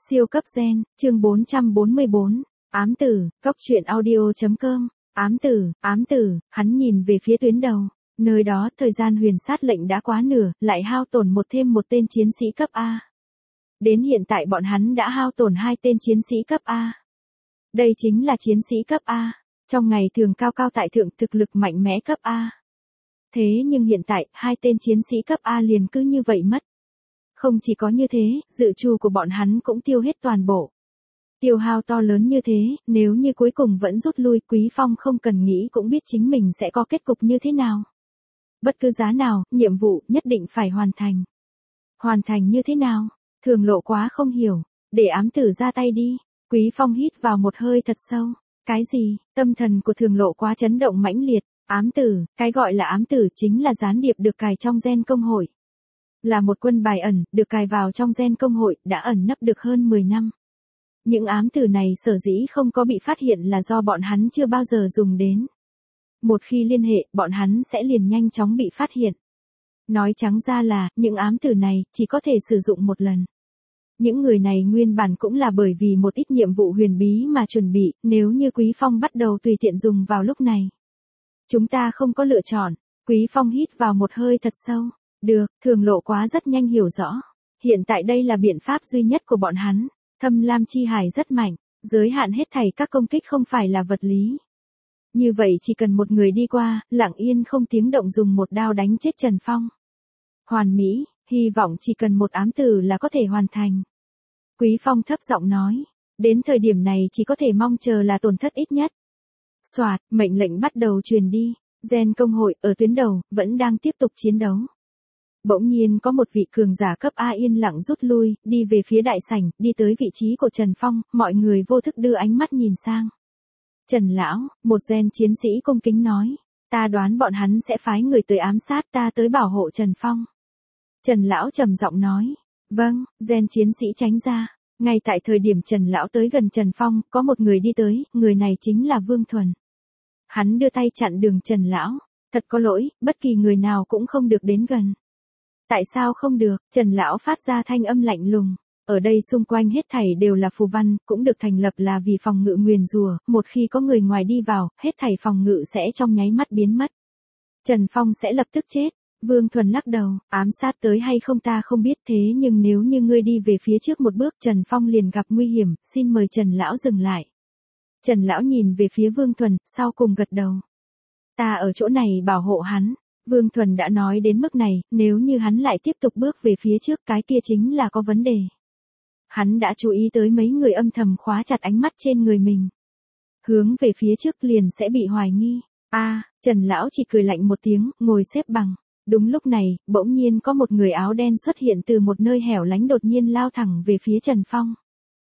Siêu cấp gen, chương 444, ám tử, cóc truyện audio.com, ám tử, hắn nhìn về phía tuyến đầu, nơi đó thời gian huyền sát lệnh đã quá nửa, lại hao tổn thêm một tên chiến sĩ cấp A. Đến hiện tại bọn hắn đã hao tổn 2 tên chiến sĩ cấp A. Đây chính là chiến sĩ cấp A, trong ngày thường cao cao tại thượng thực lực mạnh mẽ cấp A. Thế nhưng hiện tại, 2 tên chiến sĩ cấp A liền cứ như vậy mất. Không chỉ có như thế, dự trù của bọn hắn cũng tiêu hết toàn bộ. Tiêu hao to lớn như thế, nếu như cuối cùng vẫn rút lui, Quý Phong không cần nghĩ cũng biết chính mình sẽ có kết cục như thế nào. Bất cứ giá nào, nhiệm vụ nhất định phải hoàn thành. Hoàn thành như thế nào? Thường Lộ quá không hiểu, để ám tử ra tay đi. Quý Phong hít vào một hơi thật sâu. Cái gì? Tâm thần của Thường Lộ quá chấn động mãnh liệt. Ám tử, cái gọi là ám tử chính là gián điệp được cài trong gen công hội. Là một quân bài ẩn, được cài vào trong gen công hội, đã ẩn nấp được hơn 10 năm. Những ám tử này sở dĩ không có bị phát hiện là do bọn hắn chưa bao giờ dùng đến. Một khi liên hệ, bọn hắn sẽ liền nhanh chóng bị phát hiện. Nói trắng ra là, những ám tử này, chỉ có thể sử dụng một lần. Những người này nguyên bản cũng là bởi vì một ít nhiệm vụ huyền bí mà chuẩn bị, nếu như Quý Phong bắt đầu tùy tiện dùng vào lúc này. Chúng ta không có lựa chọn. Quý Phong hít vào một hơi thật sâu. Được, Thường Lộ quá rất nhanh hiểu rõ. Hiện tại đây là biện pháp duy nhất của bọn hắn. Thâm Lam Chi Hải rất mạnh, giới hạn hết thảy các công kích không phải là vật lý. Như vậy chỉ cần một người đi qua, lặng yên không tiếng động dùng một đao đánh chết Trần Phong. Hoàn mỹ, hy vọng chỉ cần một ám tử là có thể hoàn thành. Quý Phong thấp giọng nói, đến thời điểm này chỉ có thể mong chờ là tổn thất ít nhất. Soạt, mệnh lệnh bắt đầu truyền đi, gen công hội ở tuyến đầu, vẫn đang tiếp tục chiến đấu. Bỗng nhiên có một vị cường giả cấp A yên lặng rút lui, đi về phía đại sảnh, đi tới vị trí của Trần Phong, mọi người vô thức đưa ánh mắt nhìn sang. Trần Lão, một gen chiến sĩ cung kính nói, ta đoán bọn hắn sẽ phái người tới ám sát ta tới bảo hộ Trần Phong. Trần Lão trầm giọng nói, vâng, gen chiến sĩ tránh ra. Ngay tại thời điểm Trần Lão tới gần Trần Phong, có một người đi tới, người này chính là Vương Thuần. Hắn đưa tay chặn đường Trần Lão, thật có lỗi, bất kỳ người nào cũng không được đến gần. Tại sao không được? Trần Lão phát ra thanh âm lạnh lùng. Ở đây xung quanh hết thảy đều là phù văn, cũng được thành lập là vì phòng ngự nguyền rủa, một khi có người ngoài đi vào, hết thảy phòng ngự sẽ trong nháy mắt biến mất. Trần Phong sẽ lập tức chết. Vương Thuần lắc đầu, ám sát tới hay không ta không biết, thế nhưng nếu như ngươi đi về phía trước một bước Trần Phong liền gặp nguy hiểm, xin mời Trần Lão dừng lại. Trần Lão nhìn về phía Vương Thuần, sau cùng gật đầu. Ta ở chỗ này bảo hộ hắn. Vương Thuần đã nói đến mức này, nếu như hắn lại tiếp tục bước về phía trước cái kia chính là có vấn đề. Hắn đã chú ý tới mấy người âm thầm khóa chặt ánh mắt trên người mình. Hướng về phía trước liền sẽ bị hoài nghi. Trần Lão chỉ cười lạnh một tiếng, ngồi xếp bằng. Đúng lúc này, bỗng nhiên có một người áo đen xuất hiện từ một nơi hẻo lánh đột nhiên lao thẳng về phía Trần Phong.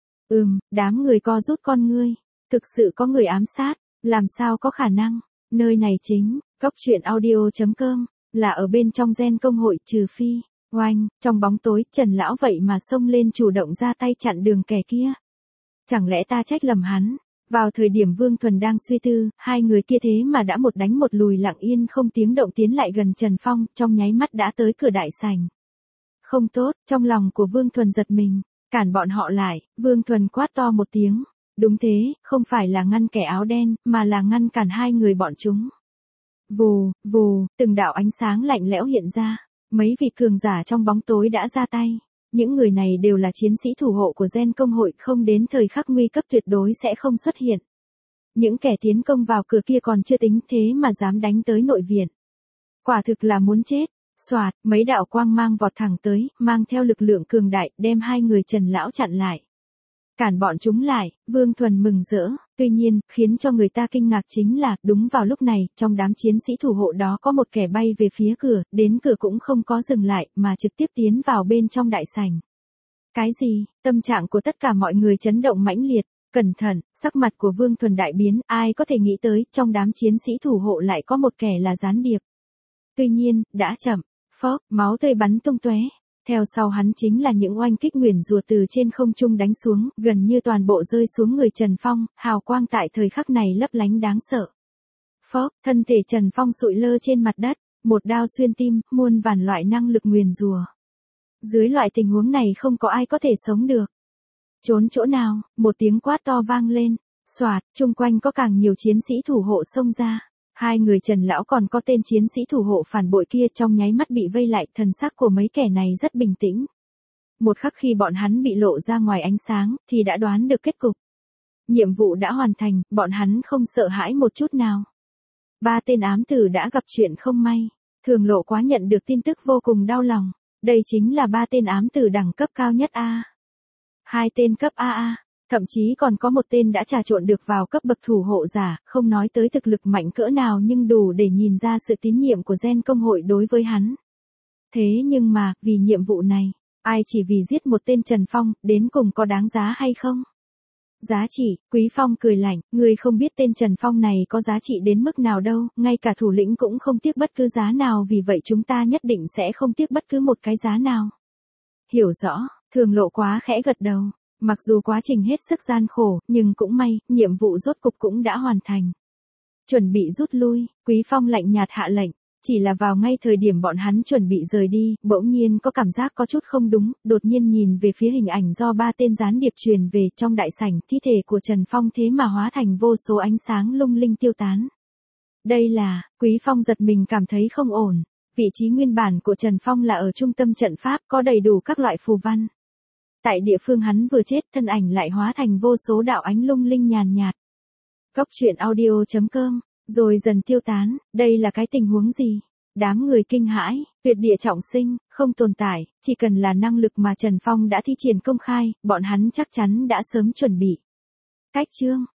Đám người co rút con ngươi. Thực sự có người ám sát, làm sao có khả năng. Nơi này chính, cóc truyện audio.com, là ở bên trong gen công hội trừ phi. Oanh, trong bóng tối, Trần Lão vậy mà xông lên chủ động ra tay chặn đường kẻ kia. Chẳng lẽ ta trách lầm hắn? Vào thời điểm Vương Thuần đang suy tư, hai người kia thế mà đã một đánh một lùi lặng yên không tiếng động tiến lại gần Trần Phong, trong nháy mắt đã tới cửa đại sảnh. Không tốt, trong lòng của Vương Thuần giật mình, cản bọn họ lại, Vương Thuần quát to một tiếng. Đúng thế, không phải là ngăn kẻ áo đen, mà là ngăn cản hai người bọn chúng. Vù, vù, từng đạo ánh sáng lạnh lẽo hiện ra, mấy vị cường giả trong bóng tối đã ra tay. Những người này đều là chiến sĩ thủ hộ của gen công hội, không đến thời khắc nguy cấp tuyệt đối sẽ không xuất hiện. Những kẻ tiến công vào cửa kia còn chưa tính thế mà dám đánh tới nội viện. Quả thực là muốn chết. Soạt, mấy đạo quang mang vọt thẳng tới, mang theo lực lượng cường đại, đem hai người Trần Lão chặn lại. Cản bọn chúng lại, Vương Thuần mừng rỡ, tuy nhiên, khiến cho người ta kinh ngạc chính là, đúng vào lúc này, trong đám chiến sĩ thủ hộ đó có một kẻ bay về phía cửa, đến cửa cũng không có dừng lại, mà trực tiếp tiến vào bên trong đại sảnh. Cái gì? Tâm trạng của tất cả mọi người chấn động mãnh liệt, cẩn thận, sắc mặt của Vương Thuần đại biến, ai có thể nghĩ tới, trong đám chiến sĩ thủ hộ lại có một kẻ là gián điệp. Tuy nhiên, đã chậm, phốc, máu tươi bắn tung tóe. Theo sau hắn chính là những oanh kích nguyền rủa từ trên không trung đánh xuống, gần như toàn bộ rơi xuống người Trần Phong, hào quang tại thời khắc này lấp lánh đáng sợ. Phốc, thân thể Trần Phong sụi lơ trên mặt đất, một đao xuyên tim, muôn vàn loại năng lực nguyền rủa. Dưới loại tình huống này không có ai có thể sống được. Trốn chỗ nào, một tiếng quát to vang lên. Soạt, chung quanh có càng nhiều chiến sĩ thủ hộ xông ra. Hai người Trần lão còn có tên chiến sĩ thủ hộ phản bội kia trong nháy mắt bị vây lại, thần sắc của mấy kẻ này rất bình tĩnh. Một khắc khi bọn hắn bị lộ ra ngoài ánh sáng, thì đã đoán được kết cục. Nhiệm vụ đã hoàn thành, bọn hắn không sợ hãi một chút nào. Ba tên ám tử đã gặp chuyện không may. Thường Lộ Quá nhận được tin tức vô cùng đau lòng. Đây chính là ba tên ám tử đẳng cấp cao nhất A. Hai tên cấp AA, thậm chí còn có một tên đã trà trộn được vào cấp bậc thủ hộ giả, không nói tới thực lực mạnh cỡ nào nhưng đủ để nhìn ra sự tín nhiệm của Gen công hội đối với hắn. Thế nhưng mà, vì nhiệm vụ này, ai chỉ vì giết một tên Trần Phong, đến cùng có đáng giá hay không? Giá trị, Quý Phong cười lạnh, ngươi không biết tên Trần Phong này có giá trị đến mức nào đâu, ngay cả thủ lĩnh cũng không tiếc bất cứ giá nào, vì vậy chúng ta nhất định sẽ không tiếc bất cứ một cái giá nào. Hiểu rõ, Thường Lộ Quá khẽ gật đầu, mặc dù quá trình hết sức gian khổ, nhưng cũng may, nhiệm vụ rốt cục cũng đã hoàn thành. Chuẩn bị rút lui, Quý Phong lạnh nhạt hạ lệnh. Chỉ là vào ngay thời điểm bọn hắn chuẩn bị rời đi, bỗng nhiên có cảm giác có chút không đúng, đột nhiên nhìn về phía hình ảnh do ba tên gián điệp truyền về trong đại sảnh, thi thể của Trần Phong thế mà hóa thành vô số ánh sáng lung linh tiêu tán. Đây là, Quý Phong giật mình cảm thấy không ổn, vị trí nguyên bản của Trần Phong là ở trung tâm trận pháp có đầy đủ các loại phù văn. Tại địa phương hắn vừa chết, thân ảnh lại hóa thành vô số đạo ánh lung linh nhàn nhạt. Cốc truyện audio.com rồi dần tiêu tán, đây là cái tình huống gì? Đám người kinh hãi, tuyệt địa trọng sinh, không tồn tại, chỉ cần là năng lực mà Trần Phong đã thi triển công khai, bọn hắn chắc chắn đã sớm chuẩn bị. Cách chương